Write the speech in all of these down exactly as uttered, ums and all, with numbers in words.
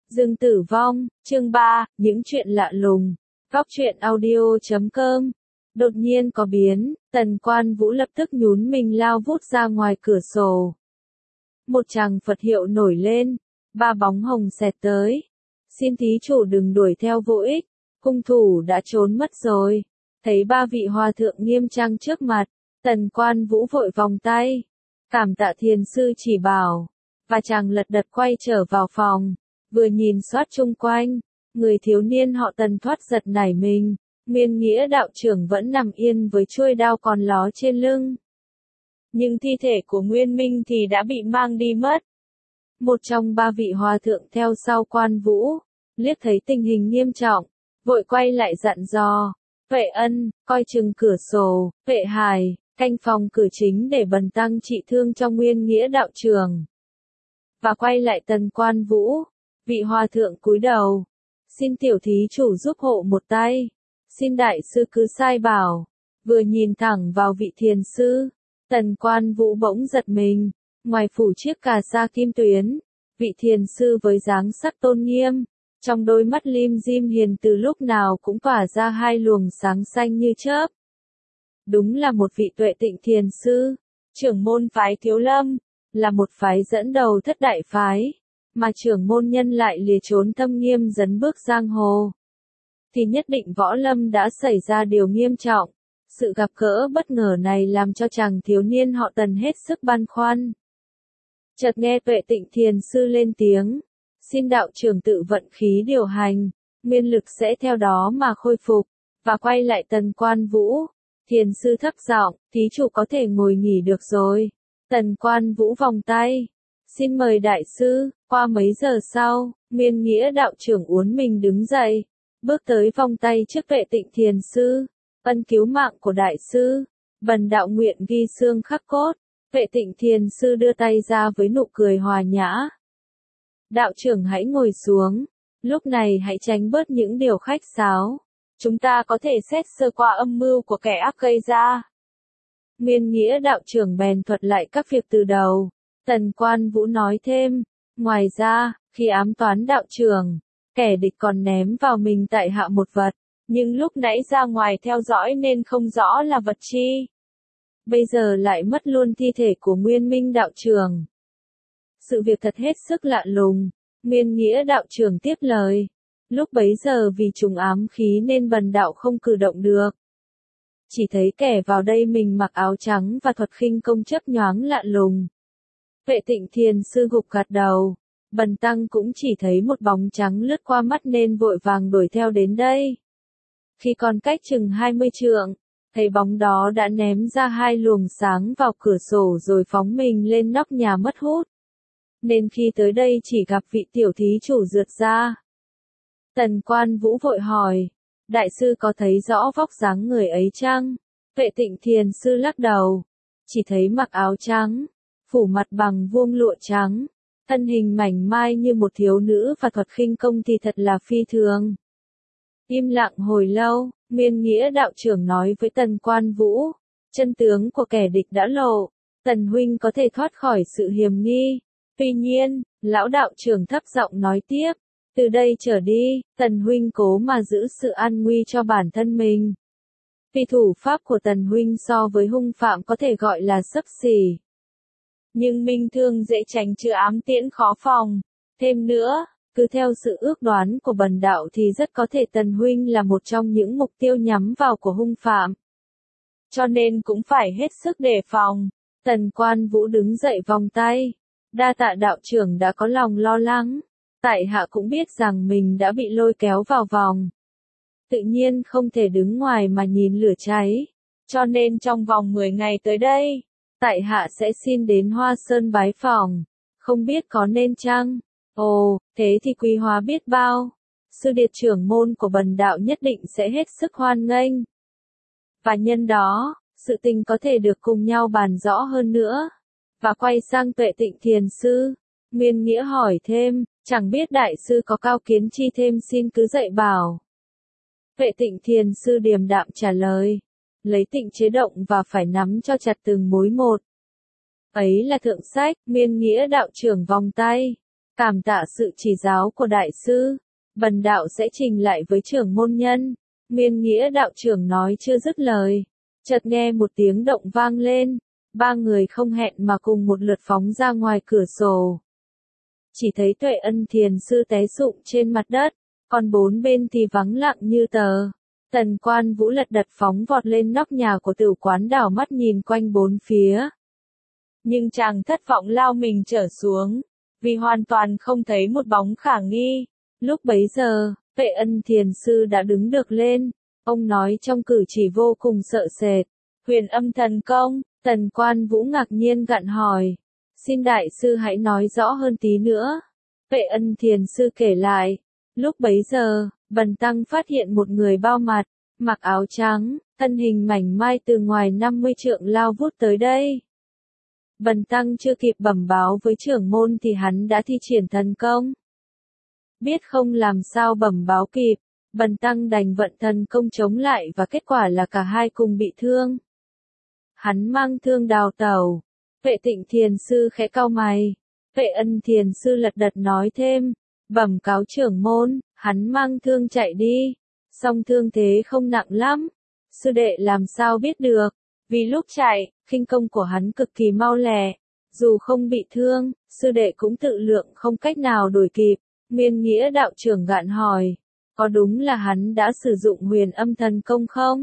Dương Tử Vong, chương ba, những chuyện lạ lùng. Góc truyện audio chấm com. Đột nhiên có biến, Tần Quan Vũ lập tức nhún mình lao vút ra ngoài cửa sổ. Một tràng Phật hiệu nổi lên, ba bóng hồng xẹt tới. Xin thí chủ đừng đuổi theo vô ích, cung thủ đã trốn mất rồi. Thấy ba vị hòa thượng nghiêm trang trước mặt, Tần Quan Vũ vội vòng tay. Cảm tạ thiền sư chỉ bảo, và chàng lật đật quay trở vào phòng. Vừa nhìn soát chung quanh, người thiếu niên họ Tần thoát giật nảy mình, Nguyên Nghĩa đạo trưởng vẫn nằm yên với chuôi đao còn ló trên lưng. Nhưng thi thể của Nguyên Minh thì đã bị mang đi mất. Một trong ba vị hòa thượng theo sau Quan Vũ, liếc thấy tình hình nghiêm trọng, vội quay lại dặn dò, Vệ Ân, coi chừng cửa sổ, Vệ Hải, canh phòng cửa chính để bần tăng trị thương cho Nguyên Nghĩa đạo trưởng. Và quay lại Tần Quan Vũ. Vị hòa thượng cúi đầu, xin tiểu thí chủ giúp hộ một tay, xin đại sư cứ sai bảo. Vừa nhìn thẳng vào vị thiền sư, Tần Quan Vũ bỗng giật mình, ngoài phủ chiếc cà sa kim tuyến, vị thiền sư với dáng sắc tôn nghiêm, trong đôi mắt lim dim hiền từ lúc nào cũng tỏa ra hai luồng sáng xanh như chớp. Đúng là một vị tuệ tịnh thiền sư, trưởng môn phái Thiếu Lâm, là một phái dẫn đầu thất đại phái. Mà trưởng môn nhân lại lìa trốn thâm nghiêm dấn bước giang hồ, thì nhất định võ lâm đã xảy ra điều nghiêm trọng. Sự gặp gỡ bất ngờ này làm cho chàng thiếu niên họ Tần hết sức băn khoăn. Chợt nghe tuệ tịnh thiền sư lên tiếng, xin đạo trưởng tự vận khí điều hành, nguyên lực sẽ theo đó mà khôi phục. Và quay lại Tần Quan Vũ, thiền sư thấp giọng, thí chủ có thể ngồi nghỉ được rồi. Tần Quan Vũ vòng tay, xin mời đại sư. Qua mấy giờ sau, Nguyên Nghĩa đạo trưởng uốn mình đứng dậy, bước tới vòng tay trước Vệ Tịnh thiền sư. Ân cứu mạng của đại sư, bần đạo nguyện ghi xương khắc cốt. Vệ Tịnh thiền sư đưa tay ra với nụ cười hòa nhã. Đạo trưởng hãy ngồi xuống, lúc này hãy tránh bớt những điều khách sáo. Chúng ta có thể xét sơ qua âm mưu của kẻ ác gây ra. Nguyên Nghĩa đạo trưởng bèn thuật lại các việc từ đầu. Tần Quan Vũ nói thêm, ngoài ra, khi ám toán đạo trưởng, kẻ địch còn ném vào mình tại hạ một vật, nhưng lúc nãy ra ngoài theo dõi nên không rõ là vật chi. Bây giờ lại mất luôn thi thể của Nguyên Minh đạo trưởng. Sự việc thật hết sức lạ lùng. Nguyên Nghĩa đạo trưởng tiếp lời, lúc bấy giờ vì trùng ám khí nên bần đạo không cử động được. Chỉ thấy kẻ vào đây mình mặc áo trắng và thuật khinh công chớp nhoáng lạ lùng. Vệ Tịnh thiền sư gục gật đầu, bần tăng cũng chỉ thấy một bóng trắng lướt qua mắt nên vội vàng đuổi theo đến đây. Khi còn cách chừng hai mươi trượng, thấy bóng đó đã ném ra hai luồng sáng vào cửa sổ rồi phóng mình lên nóc nhà mất hút. Nên khi tới đây chỉ gặp vị tiểu thí chủ rượt ra. Tần Quan Vũ vội hỏi, đại sư có thấy rõ vóc dáng người ấy chăng? Vệ Tịnh thiền sư lắc đầu, chỉ thấy mặc áo trắng, phủ mặt bằng vuông lụa trắng, thân hình mảnh mai như một thiếu nữ và thuật khinh công thì thật là phi thường. Im lặng hồi lâu, Nguyên Nghĩa đạo trưởng nói với Tần Quan Vũ, chân tướng của kẻ địch đã lộ, Tần huynh có thể thoát khỏi sự hiềm nghi. Tuy nhiên, lão đạo trưởng thấp giọng nói tiếp, từ đây trở đi, Tần huynh cố mà giữ sự an nguy cho bản thân mình. Vì thủ pháp của Tần huynh so với hung phạm có thể gọi là xấp xỉ. Nhưng minh thương dễ tránh chứ ám tiễn khó phòng. Thêm nữa, cứ theo sự ước đoán của bần đạo thì rất có thể Tần huynh là một trong những mục tiêu nhắm vào của hung phạm. Cho nên cũng phải hết sức đề phòng. Tần Quan Vũ đứng dậy vòng tay. Đa tạ đạo trưởng đã có lòng lo lắng. Tại hạ cũng biết rằng mình đã bị lôi kéo vào vòng. Tự nhiên không thể đứng ngoài mà nhìn lửa cháy. Cho nên trong vòng mười ngày tới đây, tại hạ sẽ xin đến Hoa Sơn bái phỏng, không biết có nên chăng? Ồ, thế thì quý hóa biết bao. Sư điệt trưởng môn của bần đạo nhất định sẽ hết sức hoan nghênh. Và nhân đó, sự tình có thể được cùng nhau bàn rõ hơn nữa. Và quay sang Tuệ Tịnh thiền sư, Nguyên Nghĩa hỏi thêm, chẳng biết đại sư có cao kiến chi thêm xin cứ dạy bảo. Vệ Tịnh thiền sư điềm đạm trả lời, lấy tịnh chế động và phải nắm cho chặt từng mối một. Ấy là thượng sách. Nguyên Nghĩa đạo trưởng vòng tay, Cảm tạ sự chỉ giáo của đại sư, bần đạo sẽ trình lại với trưởng môn nhân. Miên Nghĩa đạo trưởng nói chưa dứt lời, chợt nghe một tiếng động vang lên, ba người không hẹn mà cùng một lượt phóng ra ngoài cửa sổ. Chỉ thấy Tuệ Ân thiền sư té sụp trên mặt đất, còn bốn bên thì vắng lặng như tờ. Tần Quan Vũ lật đật phóng vọt lên nóc nhà của tử quán, đảo mắt nhìn quanh bốn phía. Nhưng chàng thất vọng lao mình trở xuống, vì hoàn toàn không thấy một bóng khả nghi. Lúc bấy giờ, Tuệ Ân thiền sư đã đứng được lên, ông nói trong cử chỉ vô cùng sợ sệt. Huyền Âm thần công. Tần Quan Vũ ngạc nhiên gặng hỏi. Xin đại sư hãy nói rõ hơn tí nữa. Tuệ Ân thiền sư kể lại. Lúc bấy giờ, Bần Tăng phát hiện một người bao mặt, mặc áo trắng, thân hình mảnh mai từ ngoài năm mươi trượng lao vút tới đây. Bần Tăng chưa kịp bẩm báo với trưởng môn thì hắn đã thi triển thần công. Biết không làm sao bẩm báo kịp, Bần Tăng đành vận thần công chống lại và kết quả là cả hai cùng bị thương. Hắn mang thương đào tẩu. Tuệ Tịnh thiền sư khẽ cau mày. Tuệ Ân thiền sư lật đật nói thêm, bẩm cáo trưởng môn, hắn mang thương chạy đi, song thương thế không nặng lắm. Sư đệ làm sao biết được, vì lúc chạy, khinh công của hắn cực kỳ mau lẹ, dù không bị thương, sư đệ cũng tự lượng không cách nào đuổi kịp. Miên Nghĩa đạo trưởng gạn hỏi, có đúng là hắn đã sử dụng Huyền Âm thần công không?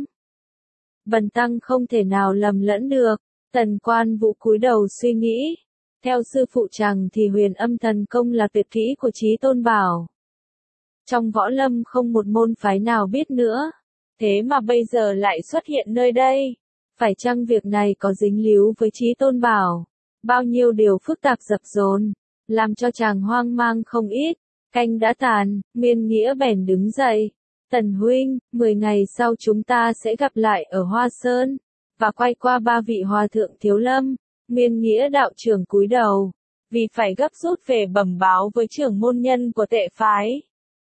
Bần Tăng không thể nào lầm lẫn được. Tần Quan Vũ cúi đầu suy nghĩ. Theo sư phụ chàng thì Huyền Âm thần công là tuyệt kỹ của Chí Tôn Bảo. Trong võ lâm không một môn phái nào biết nữa. Thế mà bây giờ lại xuất hiện nơi đây. Phải chăng việc này có dính líu với Chí Tôn Bảo? Bao nhiêu điều phức tạp dập dồn, làm cho chàng hoang mang không ít. Canh đã tàn, Miên Nghĩa bèn đứng dậy. Tần huynh, mười ngày sau chúng ta sẽ gặp lại ở Hoa Sơn, và quay qua ba vị hòa thượng Thiếu Lâm. Miên Nghĩa đạo trưởng cúi đầu, vì phải gấp rút về bẩm báo với trưởng môn nhân của Tệ phái.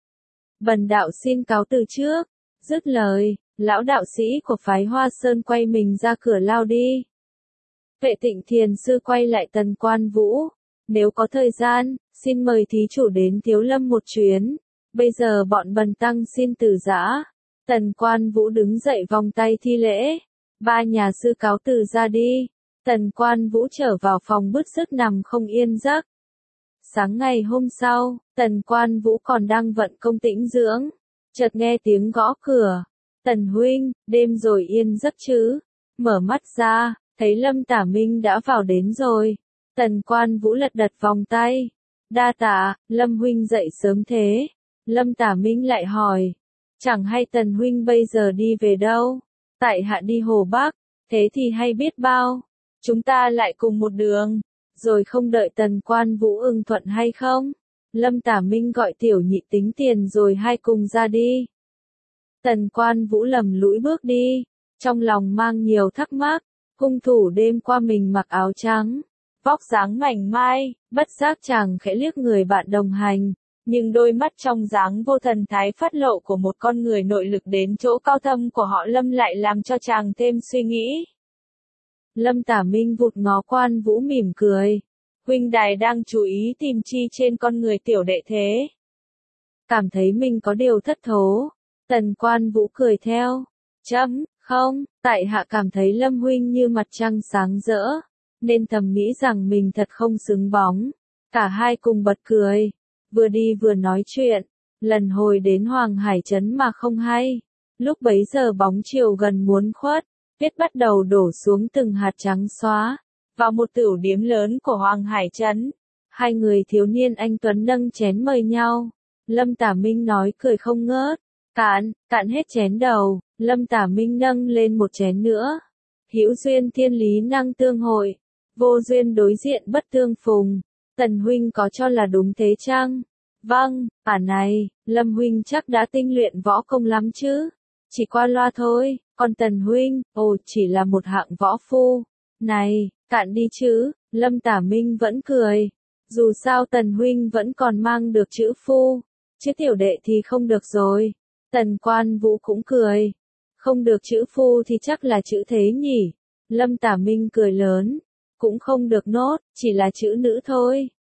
Bần đạo xin cáo từ trước. Dứt lời, lão đạo sĩ của phái Hoa Sơn quay mình ra cửa lao đi. Tuệ Tịnh thiền sư quay lại Tần Quan Vũ. Nếu có thời gian, xin mời thí chủ đến Thiếu Lâm một chuyến. Bây giờ bọn Bần Tăng xin từ giã. Tần Quan Vũ đứng dậy vòng tay thi lễ. Ba nhà sư cáo từ ra đi. Tần Quan Vũ trở vào phòng bứt rứt nằm không yên giấc. Sáng ngày hôm sau, Tần Quan Vũ còn đang vận công tĩnh dưỡng. Chợt nghe tiếng gõ cửa. Tần huynh, đêm rồi yên giấc chứ? Mở mắt ra, thấy Lâm Tả Minh đã vào đến rồi. Tần Quan Vũ lật đật vòng tay. Đa tạ, Lâm huynh dậy sớm thế. Lâm Tả Minh lại hỏi. Chẳng hay Tần huynh bây giờ đi về đâu? Tại hạ đi Hồ Bắc, thế thì hay biết bao. Chúng ta lại cùng một đường, rồi không đợi Tần Quan Vũ ưng thuận hay không? Lâm Tả Minh gọi tiểu nhị tính tiền rồi hai cùng ra đi. Tần Quan Vũ lầm lũi bước đi, trong lòng mang nhiều thắc mắc. Hung thủ đêm qua mình mặc áo trắng, vóc dáng mảnh mai, bất giác chàng khẽ liếc người bạn đồng hành. Nhưng đôi mắt trong dáng vô thần thái phát lộ của một con người nội lực đến chỗ cao thâm của họ Lâm lại làm cho chàng thêm suy nghĩ. Lâm Tả Minh vụt ngó Quan Vũ mỉm cười. Huynh đài đang chú ý tìm chi trên con người tiểu đệ thế? Cảm thấy mình có điều thất thố. Tần Quan Vũ cười theo. Chấm, không, tại hạ cảm thấy Lâm huynh như mặt trăng sáng rỡ, nên thầm nghĩ rằng mình thật không xứng bóng. Cả hai cùng bật cười. Vừa đi vừa nói chuyện, lần hồi đến Hoàng Hải Trấn mà không hay. Lúc bấy giờ bóng chiều gần muốn khuất, tuyết bắt đầu đổ xuống từng hạt trắng xóa, vào một tửu điếm lớn của Hoàng Hải Trấn. Hai người thiếu niên anh tuấn nâng chén mời nhau. Lâm Tả Minh nói cười không ngớt. Cạn, cạn hết chén đầu. Lâm Tả Minh nâng lên một chén nữa. Hữu duyên thiên lý năng tương hội, vô duyên đối diện bất tương phùng. Tần huynh có cho là đúng thế chăng? Vâng, à này, Lâm huynh chắc đã tinh luyện võ công lắm chứ? Chỉ qua loa thôi, còn Tần huynh, ồ chỉ là một hạng võ phu. Này, cạn đi chứ, Lâm Tả Minh vẫn cười. Dù sao Tần huynh vẫn còn mang được chữ phu, chứ tiểu đệ thì không được rồi. Tần Quan Vũ cũng cười. Không được chữ phu thì chắc là chữ thế nhỉ? Lâm Tả Minh cười lớn. Cũng không được nốt, chỉ là chữ nữ thôi.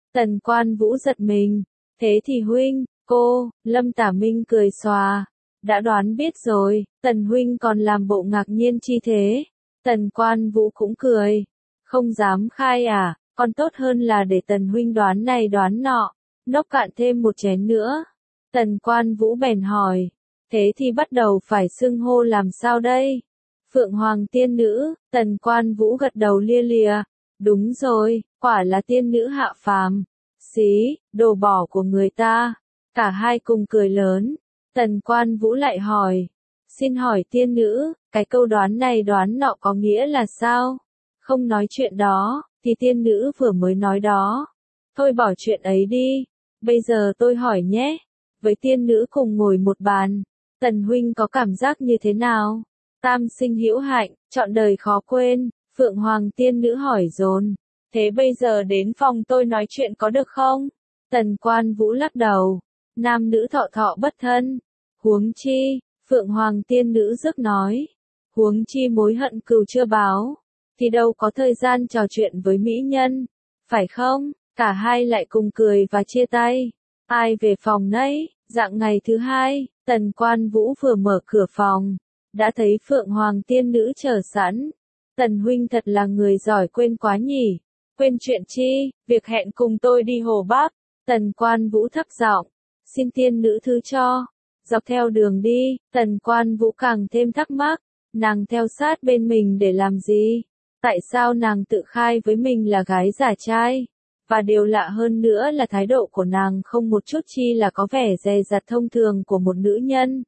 Tần Quan Vũ giật mình. Thế thì huynh, cô, Lâm Tả Minh cười xòa. Đã đoán biết rồi, Tần huynh còn làm bộ ngạc nhiên chi thế. Tần Quan Vũ cũng cười. Không dám khai à, còn tốt hơn là để Tần huynh đoán này đoán nọ. Nốc cạn thêm một chén nữa. Tần Quan Vũ bèn hỏi. Thế thì bắt đầu phải xưng hô làm sao đây? Phượng Hoàng tiên nữ, Tần Quan Vũ gật đầu lia lịa. Đúng rồi, quả là tiên nữ hạ phàm. Xí, đồ bỏ của người ta. Cả hai cùng cười lớn. Tần Quan Vũ lại hỏi. Xin hỏi tiên nữ, cái câu đoán này đoán nọ có nghĩa là sao? Không nói chuyện đó, thì tiên nữ vừa mới nói đó. Thôi bỏ chuyện ấy đi. Bây giờ tôi hỏi nhé. Với tiên nữ cùng ngồi một bàn, Tần huynh có cảm giác như thế nào? Tam sinh hữu hạnh, trọn đời khó quên. Phượng Hoàng tiên nữ hỏi dồn. Thế bây giờ đến phòng tôi nói chuyện có được không? Tần Quan Vũ lắc đầu. Nam nữ thọ thọ bất thân. Huống chi, Phượng Hoàng tiên nữ rước nói. Huống chi mối hận cừu chưa báo. Thì đâu có thời gian trò chuyện với mỹ nhân. Phải không? Cả hai lại cùng cười và chia tay. Ai về phòng nấy? Dạng ngày thứ hai, Tần Quan Vũ vừa mở cửa phòng. Đã thấy Phượng Hoàng tiên nữ chờ sẵn. Tần huynh thật là người giỏi quên quá nhỉ. Quên chuyện chi, việc hẹn cùng tôi đi Hồ Bắc. Tần Quan Vũ thấp giọng. Xin tiên nữ thứ cho. Dọc theo đường đi, Tần Quan Vũ càng thêm thắc mắc. Nàng theo sát bên mình để làm gì? Tại sao nàng tự khai với mình là gái giả trai? Và điều lạ hơn nữa là thái độ của nàng không một chút chi là có vẻ dè dặt thông thường của một nữ nhân.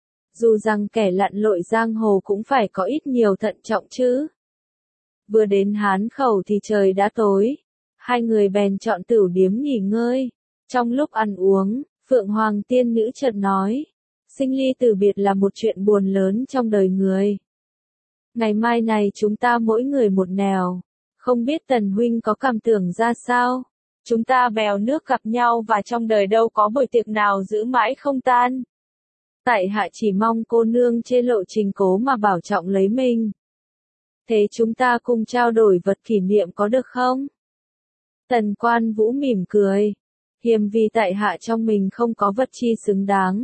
Dù rằng kẻ lặn lội giang hồ cũng phải có ít nhiều thận trọng chứ. Vừa đến Hán Khẩu thì trời đã tối. Hai người bèn chọn tửu điếm nghỉ ngơi. Trong lúc ăn uống, Phượng Hoàng tiên nữ chợt nói. Sinh ly từ biệt là một chuyện buồn lớn trong đời người. Ngày mai này chúng ta mỗi người một nẻo. Không biết Tần huynh có cảm tưởng ra sao? Chúng ta bèo nước gặp nhau và trong đời đâu có buổi tiệc nào giữ mãi không tan. Tại hạ chỉ mong cô nương trên lộ trình cố mà bảo trọng lấy mình. Thế chúng ta cùng trao đổi vật kỷ niệm có được không? Tần Quan Vũ mỉm cười. Hiềm vì tại hạ trong mình không có vật chi xứng đáng.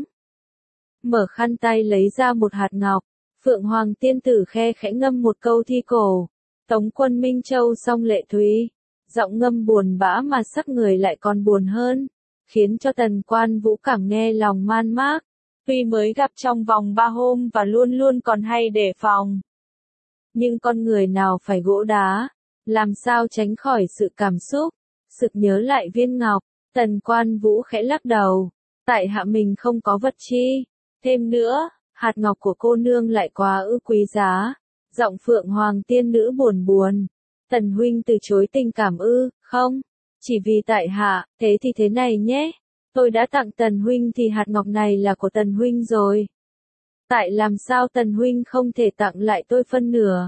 Mở khăn tay lấy ra một hạt ngọc. Phượng Hoàng tiên tử khe khẽ ngâm một câu thi cổ. Tống quân Minh Châu song lệ thúy. Giọng ngâm buồn bã mà sắc người lại còn buồn hơn. Khiến cho Tần Quan Vũ cảm nghe lòng man mác. Tuy mới gặp trong vòng ba hôm và luôn luôn còn hay đề phòng. Nhưng con người nào phải gỗ đá. Làm sao tránh khỏi sự cảm xúc. Sực nhớ lại viên ngọc. Tần Quan Vũ khẽ lắc đầu. Tại hạ mình không có vật chi. Thêm nữa, hạt ngọc của cô nương lại quá ư quý giá. Giọng Phượng Hoàng tiên nữ buồn buồn. Tần huynh từ chối tình cảm ư, không? Chỉ vì tại hạ, thế thì thế này nhé. Tôi đã tặng Tần huynh thì hạt ngọc này là của Tần huynh rồi. Tại làm sao Tần huynh không thể tặng lại tôi phân nửa?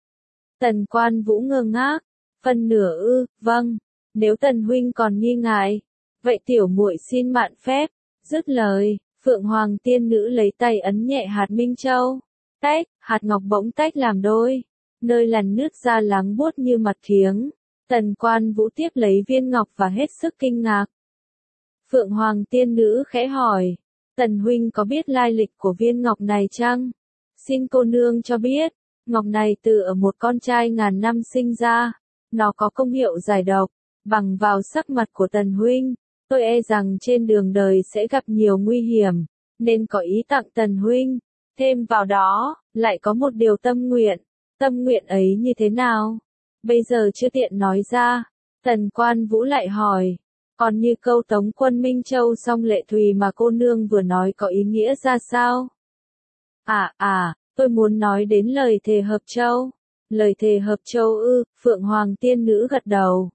Tần Quan Vũ ngơ ngác. Phân nửa ư, vâng. Nếu Tần huynh còn nghi ngại, vậy tiểu muội xin mạn phép. Dứt lời, Phượng Hoàng tiên nữ lấy tay ấn nhẹ hạt Minh Châu. Tách, hạt ngọc bỗng tách làm đôi. Nơi lằn nước ra láng buốt như mặt kiếng. Tần Quan Vũ tiếp lấy viên ngọc và hết sức kinh ngạc. Phượng Hoàng tiên nữ khẽ hỏi. Tần huynh có biết lai lịch của viên ngọc này chăng? Xin cô nương cho biết. Ngọc này từ ở một con trai ngàn năm sinh ra. Nó có công hiệu giải độc. Bằng vào sắc mặt của Tần huynh, tôi e rằng trên đường đời sẽ gặp nhiều nguy hiểm. Nên có ý tặng Tần huynh. Thêm vào đó, lại có một điều tâm nguyện. Tâm nguyện ấy như thế nào? Bây giờ chưa tiện nói ra. Tần Quan Vũ lại hỏi. Còn như câu Tống quân Minh Châu song lệ thùy mà cô nương vừa nói có ý nghĩa ra sao? À à, tôi muốn nói đến lời thề hợp châu. Lời thề hợp châu ư, Phượng Hoàng tiên nữ gật đầu.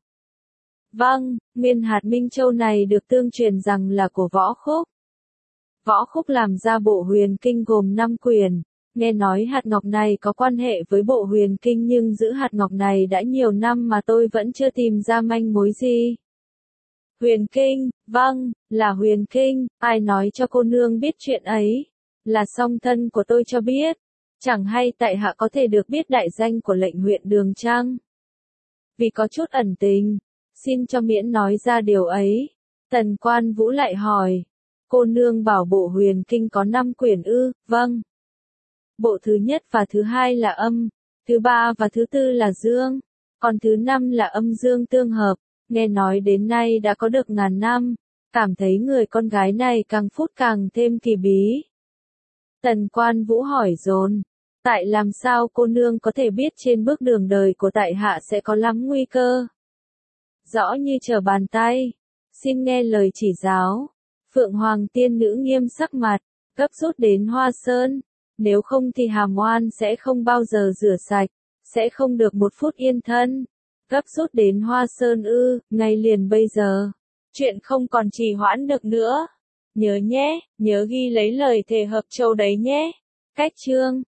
Vâng, nguyên hạt Minh Châu này được tương truyền rằng là của Võ Khúc. Võ Khúc làm ra bộ huyền kinh gồm năm quyển. Nghe nói hạt ngọc này có quan hệ với bộ huyền kinh nhưng giữ hạt ngọc này đã nhiều năm mà tôi vẫn chưa tìm ra manh mối gì. Huyền kinh, vâng, là huyền kinh, ai nói cho cô nương biết chuyện ấy? Là song thân của tôi cho biết. Chẳng hay tại hạ có thể được biết đại danh của lệnh huyện Đường chăng? Vì có chút ẩn tình. Xin cho miễn nói ra điều ấy. Tần Quan Vũ lại hỏi. Cô nương bảo bộ huyền kinh có năm quyển ư? Vâng. Bộ thứ nhất và thứ hai là âm, thứ ba và thứ tư là dương, còn thứ năm là âm dương tương hợp. Nghe nói đến nay đã có được ngàn năm, cảm thấy người con gái này càng phút càng thêm kỳ bí. Tần Quan Vũ hỏi dồn, tại làm sao cô nương có thể biết trên bước đường đời của tại hạ sẽ có lắm nguy cơ? Rõ như trở bàn tay, xin nghe lời chỉ giáo. Phượng Hoàng tiên nữ nghiêm sắc mặt, gấp rút đến Hoa Sơn, nếu không thì hàm oan sẽ không bao giờ rửa sạch, sẽ không được một phút yên thân. Gấp rút đến Hoa Sơn ư, ngay liền bây giờ. Chuyện không còn trì hoãn được nữa. Nhớ nhé, nhớ ghi lấy lời thề hợp châu đấy nhé. Cách chương